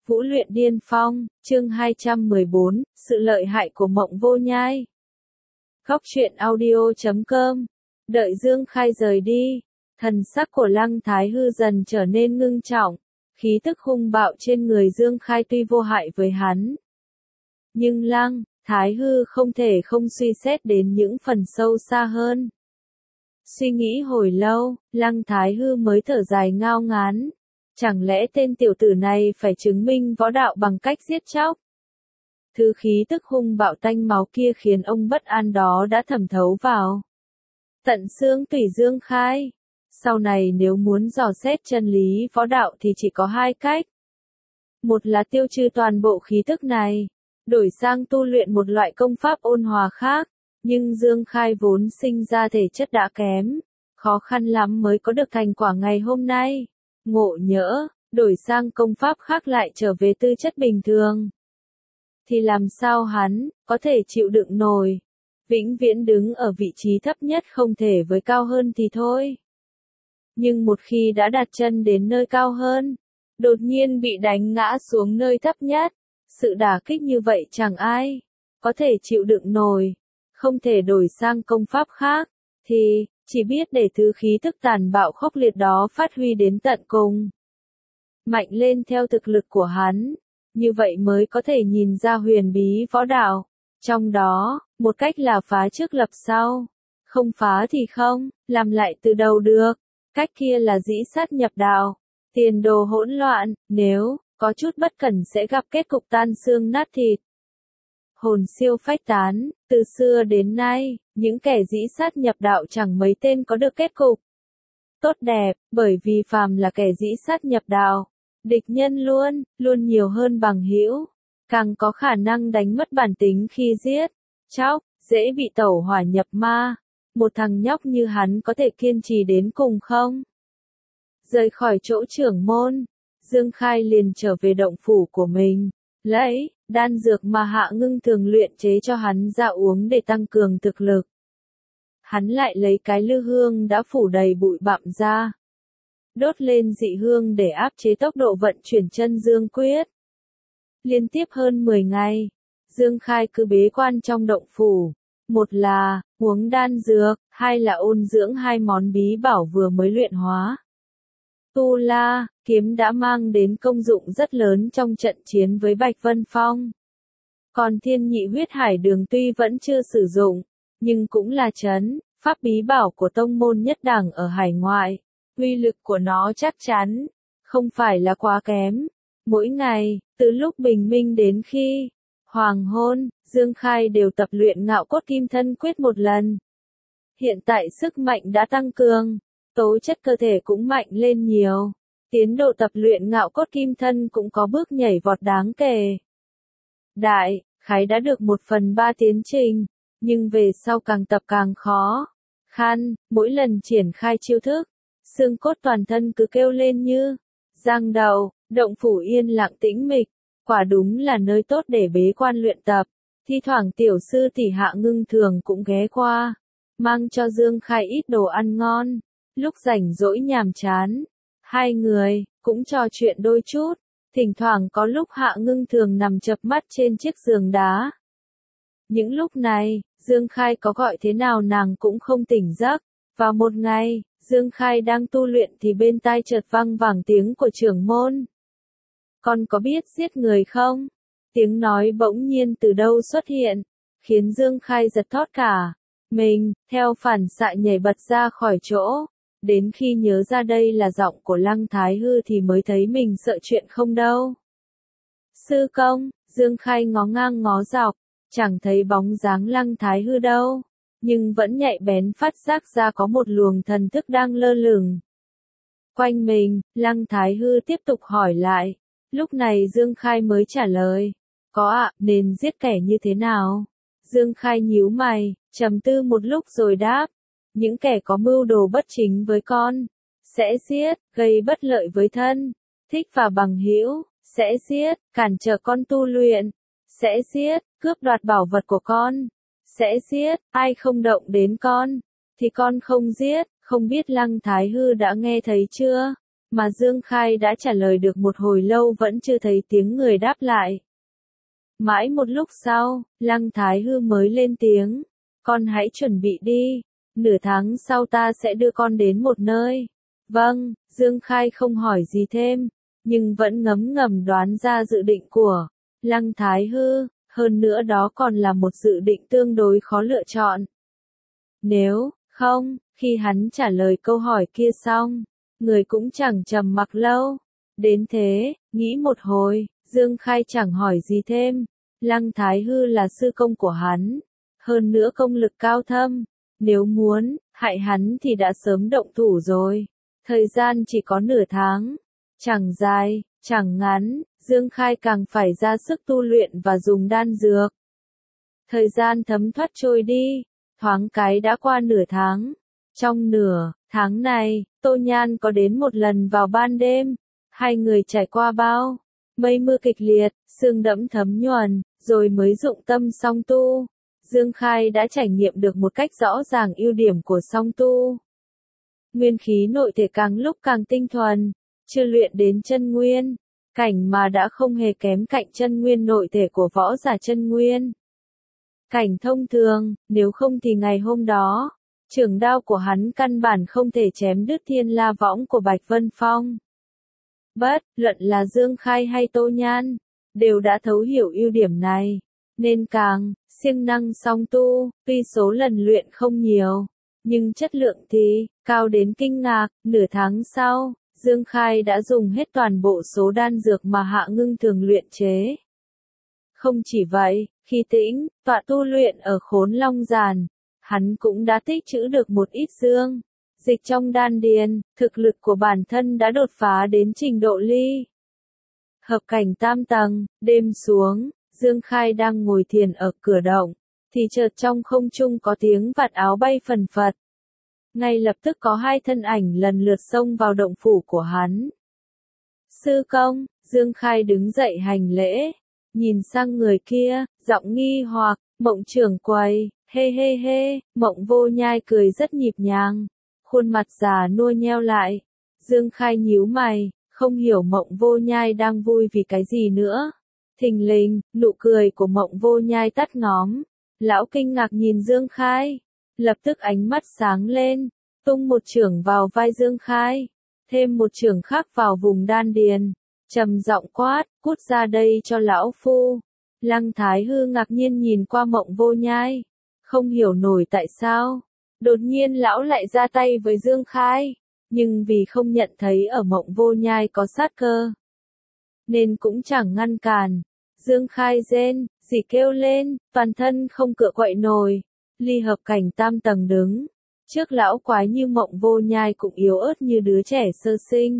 Vũ luyện điên phong, chương 214, sự lợi hại của mộng vô nhai. Góc truyện audio.com. Đợi Dương Khai rời đi, thần sắc của Lăng Thái Hư dần trở nên ngưng trọng, khí tức hung bạo trên người Dương Khai tuy vô hại với hắn. Nhưng Lăng Thái Hư không thể không suy xét đến những phần sâu xa hơn. Suy nghĩ hồi lâu, Lăng Thái Hư mới thở dài ngao ngán. Chẳng lẽ tên tiểu tử này phải chứng minh võ đạo bằng cách giết chóc? Thứ khí tức hung bạo tanh máu kia khiến ông bất an đó đã thẩm thấu vào tận xương tủy Dương Khai. Sau này nếu muốn dò xét chân lý võ đạo thì chỉ có hai cách. Một là tiêu trừ toàn bộ khí tức này, đổi sang tu luyện một loại công pháp ôn hòa khác. Nhưng Dương Khai vốn sinh ra thể chất đã kém, khó khăn lắm mới có được thành quả ngày hôm nay. Ngộ nhỡ, đổi sang công pháp khác lại trở về tư chất bình thường. Thì làm sao hắn có thể chịu đựng nổi? Vĩnh viễn đứng ở vị trí thấp nhất không thể với cao hơn thì thôi. Nhưng một khi đã đặt chân đến nơi cao hơn, đột nhiên bị đánh ngã xuống nơi thấp nhất. Sự đả kích như vậy chẳng ai có thể chịu đựng nổi. Không thể đổi sang công pháp khác, thì chỉ biết để thứ khí tức tàn bạo khốc liệt đó phát huy đến tận cùng. Mạnh lên theo thực lực của hắn, như vậy mới có thể nhìn ra huyền bí võ đạo. Trong đó, một cách là phá trước lập sau, không phá thì không, làm lại từ đầu được. Cách kia là dĩ sát nhập đạo, tiền đồ hỗn loạn, nếu có chút bất cẩn sẽ gặp kết cục tan xương nát thịt. Hồn siêu phách tán, từ xưa đến nay, những kẻ dĩ sát nhập đạo chẳng mấy tên có được kết cục tốt đẹp, bởi vì phàm là kẻ dĩ sát nhập đạo, địch nhân luôn nhiều hơn bằng hữu, càng có khả năng đánh mất bản tính khi giết chóc, dễ bị tẩu hỏa nhập ma. Một thằng nhóc như hắn có thể kiên trì đến cùng không? Rời khỏi chỗ trưởng môn, Dương Khai liền trở về động phủ của mình, lấy đan dược mà Hạ Ngưng thường luyện chế cho hắn ra uống để tăng cường thực lực. Hắn lại lấy cái lư hương đã phủ đầy bụi bặm ra, đốt lên dị hương để áp chế tốc độ vận chuyển chân dương quyết. Liên tiếp hơn 10 ngày, Dương Khai cứ bế quan trong động phủ, một là uống đan dược, hai là ôn dưỡng hai món bí bảo vừa mới luyện hóa. Tu La kiếm đã mang đến công dụng rất lớn trong trận chiến với Bạch Vân Phong. Còn Thiên Nhị Huyết Hải Đường tuy vẫn chưa sử dụng, nhưng cũng là trấn pháp bí bảo của tông môn nhất đẳng ở hải ngoại. Uy lực của nó chắc chắn không phải là quá kém. Mỗi ngày, từ lúc bình minh đến khi hoàng hôn, Dương Khai đều tập luyện Ngạo Cốt Kim Thân Quyết một lần. Hiện tại sức mạnh đã tăng cường, tố chất cơ thể cũng mạnh lên nhiều. Tiến độ tập luyện Ngạo Cốt Kim Thân cũng có bước nhảy vọt đáng kể. Đại khái đã được 1/3 tiến trình, nhưng về sau càng tập càng khó khăn. Mỗi lần triển khai chiêu thức, xương cốt toàn thân cứ kêu lên như giang đầu. Động phủ yên lặng tĩnh mịch, quả đúng là nơi tốt để bế quan luyện tập. Thi thoảng tiểu sư tỷ Hạ Ngưng thường cũng ghé qua, mang cho Dương Khai ít đồ ăn ngon. Lúc rảnh rỗi nhàm chán, hai người cũng trò chuyện đôi chút. Thỉnh thoảng có lúc Hạ Ngưng thường nằm chợp mắt trên chiếc giường đá. Những lúc này, Dương Khai có gọi thế nào nàng cũng không tỉnh giấc. Vào một ngày, Dương Khai đang tu luyện thì bên tai chợt vang vẳng tiếng của trưởng môn. Con có biết giết người không? Tiếng nói bỗng nhiên từ đâu xuất hiện, khiến Dương Khai giật thót cả mình, theo phản xạ nhảy bật ra khỏi chỗ. Đến khi nhớ ra đây là giọng của Lăng Thái Hư thì mới thấy mình sợ chuyện không đâu. Sư công, Dương Khai ngó ngang ngó dọc, chẳng thấy bóng dáng Lăng Thái Hư đâu, nhưng vẫn nhạy bén phát giác ra có một luồng thần thức đang lơ lửng quanh mình. Lăng Thái Hư tiếp tục hỏi lại. Lúc này Dương Khai mới trả lời. Có ạ, nên giết kẻ như thế nào? Dương Khai nhíu mày, trầm tư một lúc rồi đáp. Những kẻ có mưu đồ bất chính với con, sẽ giết, gây bất lợi với thân, thích và bằng hữu, sẽ giết, cản trở con tu luyện, sẽ giết, cướp đoạt bảo vật của con, sẽ giết, ai không động đến con, thì con không giết. Không biết Lăng Thái Hư đã nghe thấy chưa? mà Dương Khai đã trả lời được một hồi lâu vẫn chưa thấy tiếng người đáp lại. Mãi một lúc sau, Lăng Thái Hư mới lên tiếng, con hãy chuẩn bị đi, nửa tháng sau ta sẽ đưa con đến một nơi. Vâng, Dương Khai không hỏi gì thêm, nhưng vẫn ngấm ngầm đoán ra dự định của Lăng Thái Hư, hơn nữa đó còn là một dự định tương đối khó lựa chọn. Nếu không, khi hắn trả lời câu hỏi kia xong, người cũng chẳng trầm mặc lâu. Đến thế, nghĩ một hồi, Dương Khai chẳng hỏi gì thêm. Lăng Thái Hư là sư công của hắn, hơn nữa công lực cao thâm, nếu muốn hại hắn thì đã sớm động thủ rồi. Thời gian chỉ có nửa tháng, chẳng dài, chẳng ngắn, Dương Khai càng phải ra sức tu luyện và dùng đan dược. Thời gian thấm thoát trôi đi, thoáng cái đã qua nửa tháng. Trong nửa tháng này, Tô Nhan có đến một lần vào ban đêm, hai người trải qua bao mây mưa kịch liệt, sương đẫm thấm nhuần, rồi mới dụng tâm song tu. Dương Khai đã trải nghiệm được một cách rõ ràng ưu điểm của song tu. Nguyên khí nội thể càng lúc càng tinh thuần, chưa luyện đến chân nguyên, cảnh mà đã không hề kém cạnh chân nguyên nội thể của võ giả chân nguyên. Cảnh thông thường, nếu không thì ngày hôm đó, trường đao của hắn căn bản không thể chém đứt thiên la võng của Bạch Vân Phong. Bất luận là Dương Khai hay Tô Nhan, đều đã thấu hiểu ưu điểm này, nên càng siêng năng song tu, tuy số lần luyện không nhiều, nhưng chất lượng thì cao đến kinh ngạc. Nửa tháng sau, Dương Khai đã dùng hết toàn bộ số đan dược mà Hạ Ngưng thường luyện chế. Không chỉ vậy, khi tĩnh tọa tu luyện ở Khốn Long Giàn, hắn cũng đã tích trữ được một ít dương dịch trong đan điền, thực lực của bản thân đã đột phá đến trình độ ly hợp cảnh tam tầng. Đêm xuống, Dương Khai đang ngồi thiền ở cửa động, thì chợt trong không trung có tiếng vạt áo bay phần phật. Ngay lập tức có hai thân ảnh lần lượt xông vào động phủ của hắn. Sư công, Dương Khai đứng dậy hành lễ, nhìn sang người kia, giọng nghi hoặc, Mộng trưởng quầy, hê hê hê. Mộng Vô Nhai cười rất nhịp nhàng, khuôn mặt già nua nheo lại. Dương Khai nhíu mày, không hiểu Mộng Vô Nhai đang vui vì cái gì nữa. Thình lình, nụ cười của Mộng Vô Nhai tắt ngóm. Lão kinh ngạc nhìn Dương Khai, lập tức ánh mắt sáng lên, tung một chưởng vào vai Dương Khai, thêm một chưởng khác vào vùng đan điền, trầm giọng quát, cút ra đây cho lão phu. Lăng Thái Hư ngạc nhiên nhìn qua Mộng Vô Nhai, không hiểu nổi tại sao đột nhiên lão lại ra tay với Dương Khai, nhưng vì không nhận thấy ở Mộng Vô Nhai có sát cơ, nên cũng chẳng ngăn cản. Dương Khai rên rỉ kêu lên, toàn thân không cựa quậy nổi, ly hợp cảnh tam tầng đứng trước lão quái như Mộng Vô Nhai cũng yếu ớt như đứa trẻ sơ sinh.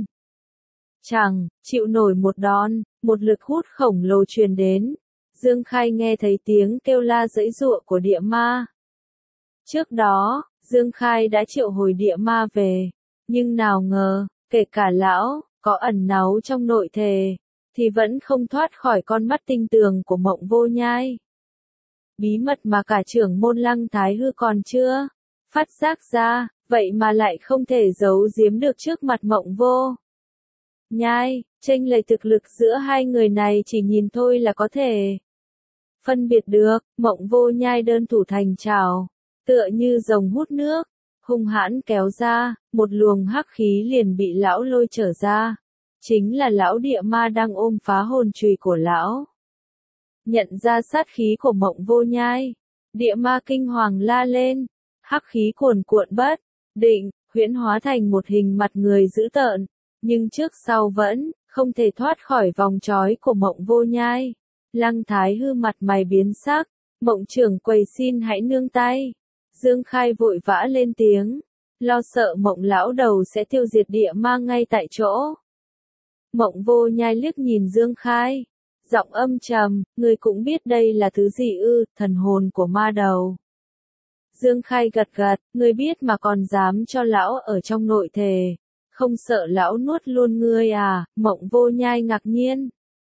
Chẳng chịu nổi một đòn, một lực hút khổng lồ truyền đến. Dương Khai nghe thấy tiếng kêu la giãy giụa của địa ma. Trước đó, Dương Khai đã triệu hồi địa ma về, nhưng nào ngờ, kể cả lão có ẩn náu trong nội thể, thì vẫn không thoát khỏi con mắt tinh tường của Mộng Vô Nhai. Bí mật mà cả trưởng môn Lăng Thái Hư còn chưa phát giác ra, vậy mà lại không thể giấu giếm được trước mặt Mộng Vô Nhai. Chênh lệch thực lực giữa hai người này chỉ nhìn thôi là có thể phân biệt được. Mộng Vô Nhai đơn thủ thành trảo, tựa như rồng hút nước, hung hãn kéo ra, một luồng hắc khí liền bị lão lôi trở ra. Chính là lão địa ma đang ôm phá hồn chùy của lão. Nhận ra sát khí của Mộng Vô Nhai, địa ma kinh hoàng la lên, hắc khí cuồn cuộn bất định, huyễn hóa thành một hình mặt người dữ tợn, nhưng trước sau vẫn không thể thoát khỏi vòng trói của Mộng Vô Nhai. Lăng Thái Hư mặt mày biến sắc, Mộng trưởng quầy xin hãy nương tay. Dương Khai vội vã lên tiếng, lo sợ Mộng lão đầu sẽ tiêu diệt địa ma ngay tại chỗ. Mộng Vô Nhai liếc nhìn Dương Khai, giọng âm trầm, ngươi cũng biết đây là thứ gì ư? Thần hồn của ma đầu. Dương Khai gật gật, ngươi biết mà còn dám cho lão ở trong nội thể, không sợ lão nuốt luôn ngươi à? Mộng Vô Nhai ngạc nhiên.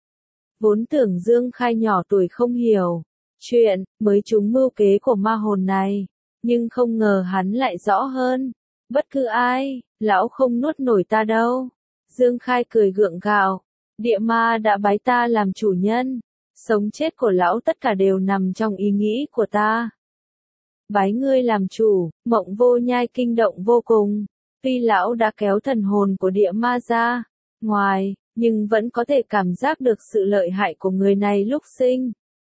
Vốn tưởng Dương Khai nhỏ tuổi không hiểu chuyện, mới trúng mưu kế của ma hồn này, nhưng không ngờ hắn lại rõ hơn. Bất cứ ai, lão không nuốt nổi ta đâu. Dương Khai cười gượng gạo, địa ma đã bái ta làm chủ nhân, sống chết của lão tất cả đều nằm trong ý nghĩ của ta. Bái ngươi làm chủ, Mộng Vô Nhai kinh động vô cùng, tuy lão đã kéo thần hồn của địa ma ra ngoài, nhưng vẫn có thể cảm giác được sự lợi hại của người này lúc sinh.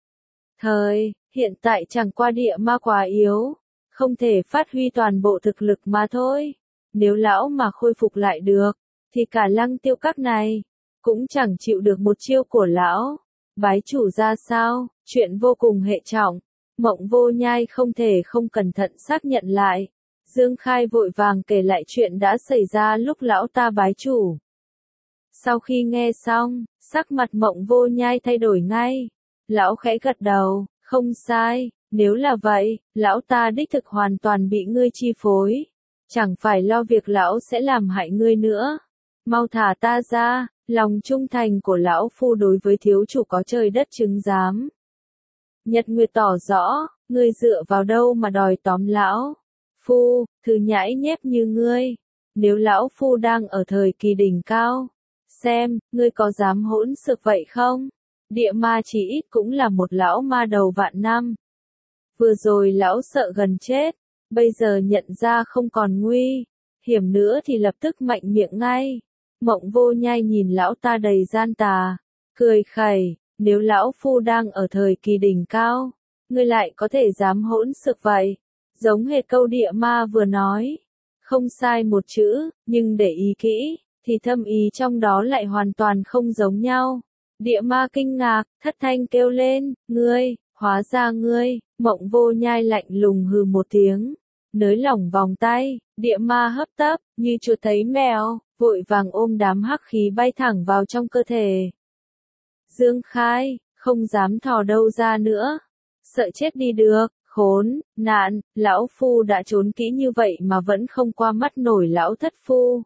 Hiện tại chẳng qua địa ma quá yếu, không thể phát huy toàn bộ thực lực mà thôi. Nếu lão mà khôi phục lại được, thì cả Lăng Tiêu Các này cũng chẳng chịu được một chiêu của lão. Bái chủ ra sao, chuyện vô cùng hệ trọng. Mộng Vô Nhai không thể không cẩn thận xác nhận lại. Dương Khai vội vàng kể lại chuyện đã xảy ra lúc lão ta bái chủ. Sau khi nghe xong, sắc mặt Mộng Vô Nhai thay đổi ngay. Lão khẽ gật đầu, không sai, nếu là vậy, lão ta đích thực hoàn toàn bị ngươi chi phối. Chẳng phải lo việc lão sẽ làm hại ngươi nữa. Mau thả ta ra, lòng trung thành của lão phu đối với thiếu chủ có trời đất chứng giám. Nhật Nguyệt tỏ rõ, ngươi dựa vào đâu mà đòi tóm lão phu, thứ nhãi nhép như ngươi. Nếu lão phu đang ở thời kỳ đỉnh cao, xem, ngươi có dám hỗn xược vậy không? Địa ma chỉ ít cũng là một lão ma đầu vạn năm. Vừa rồi lão sợ gần chết, bây giờ nhận ra không còn nguy hiểm nữa thì lập tức mạnh miệng ngay. Mộng Vô Nhai nhìn lão ta đầy gian tà, cười khẩy, nếu lão phu đang ở thời kỳ đỉnh cao, ngươi lại có thể dám hỗn xược vậy, giống hệt câu địa ma vừa nói. Không sai một chữ, nhưng để ý kỹ, thì thâm ý trong đó lại hoàn toàn không giống nhau. Địa ma kinh ngạc, thất thanh kêu lên, ngươi, hóa ra ngươi. Mộng Vô Nhai lạnh lùng hừ một tiếng, nới lỏng vòng tay, địa ma hấp tấp, như chuột thấy mèo, vội vàng ôm đám hắc khí bay thẳng vào trong cơ thể. Dương Khai, không dám thò đâu ra nữa, sợ chết đi được, khốn, nạn, lão phu đã trốn kỹ như vậy mà vẫn không qua mắt nổi lão thất phu.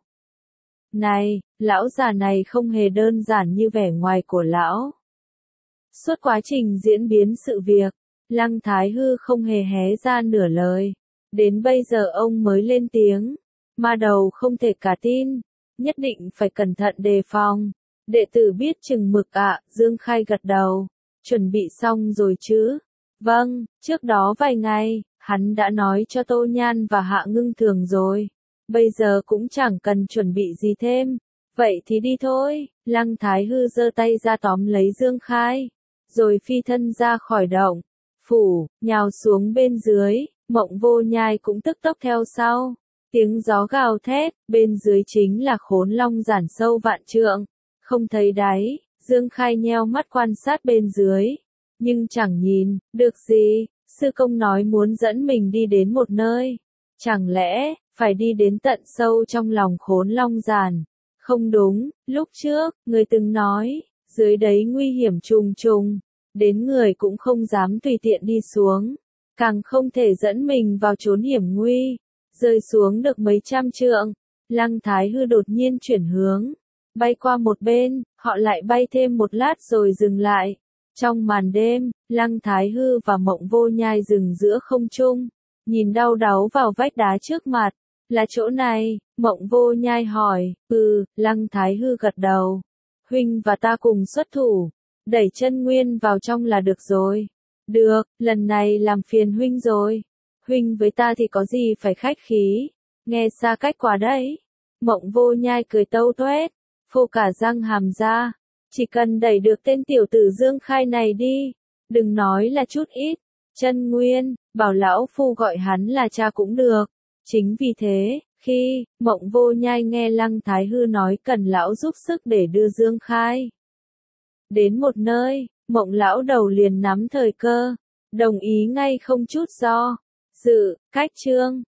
Này, lão già này không hề đơn giản như vẻ ngoài của lão. Suốt quá trình diễn biến sự việc, Lăng Thái Hư không hề hé ra nửa lời. Đến bây giờ ông mới lên tiếng. Ma đầu không thể cả tin, nhất định phải cẩn thận đề phòng. Đệ tử biết chừng mực ạ, Dương Khai gật đầu. Chuẩn bị xong rồi chứ? Vâng, trước đó vài ngày, hắn đã nói cho Tô Nhan và Hạ Ngưng Thường rồi. Bây giờ cũng chẳng cần chuẩn bị gì thêm. Vậy thì đi thôi. Lăng Thái Hư giơ tay ra tóm lấy Dương Khai, rồi phi thân ra khỏi động phủ, nhào xuống bên dưới. Mộng Vô Nhai cũng tức tốc theo sau. Tiếng gió gào thét, bên dưới chính là khốn long giản sâu vạn trượng, không thấy đáy. Dương Khai nheo mắt quan sát bên dưới, nhưng chẳng nhìn được gì. Sư công nói muốn dẫn mình đi đến một nơi, chẳng lẽ phải đi đến tận sâu trong lòng khốn long giản? Không đúng, lúc trước người từng nói dưới đấy nguy hiểm trùng trùng, đến người cũng không dám tùy tiện đi xuống, càng không thể dẫn mình vào chốn hiểm nguy. Rơi xuống được mấy trăm trượng, Lăng Thái Hư đột nhiên chuyển hướng, bay qua một bên. Họ lại bay thêm một lát rồi dừng lại. Trong màn đêm, Lăng Thái Hư và Mộng Vô Nhai dừng giữa không trung, nhìn đau đáu vào vách đá trước mặt. Là chỗ này? Mộng Vô Nhai hỏi. Lăng Thái Hư gật đầu. Huynh và ta cùng xuất thủ, đẩy chân nguyên vào trong là được rồi. Được, lần này làm phiền huynh rồi. Huynh với ta thì có gì phải khách khí, nghe xa cách quá đấy. Mộng Vô Nhai cười tâu tuét, phô cả răng hàm ra. Chỉ cần đẩy được tên tiểu tử Dương Khai này đi, đừng nói là chút ít chân nguyên, bảo lão phu gọi hắn là cha cũng được. Chính vì thế, khi Mộng Vô Nhai nghe Lăng Thái Hư nói cần lão giúp sức để đưa Dương Khai đến một nơi, Mộng lão đầu liền nắm thời cơ, đồng ý ngay không chút do dự. Cách chương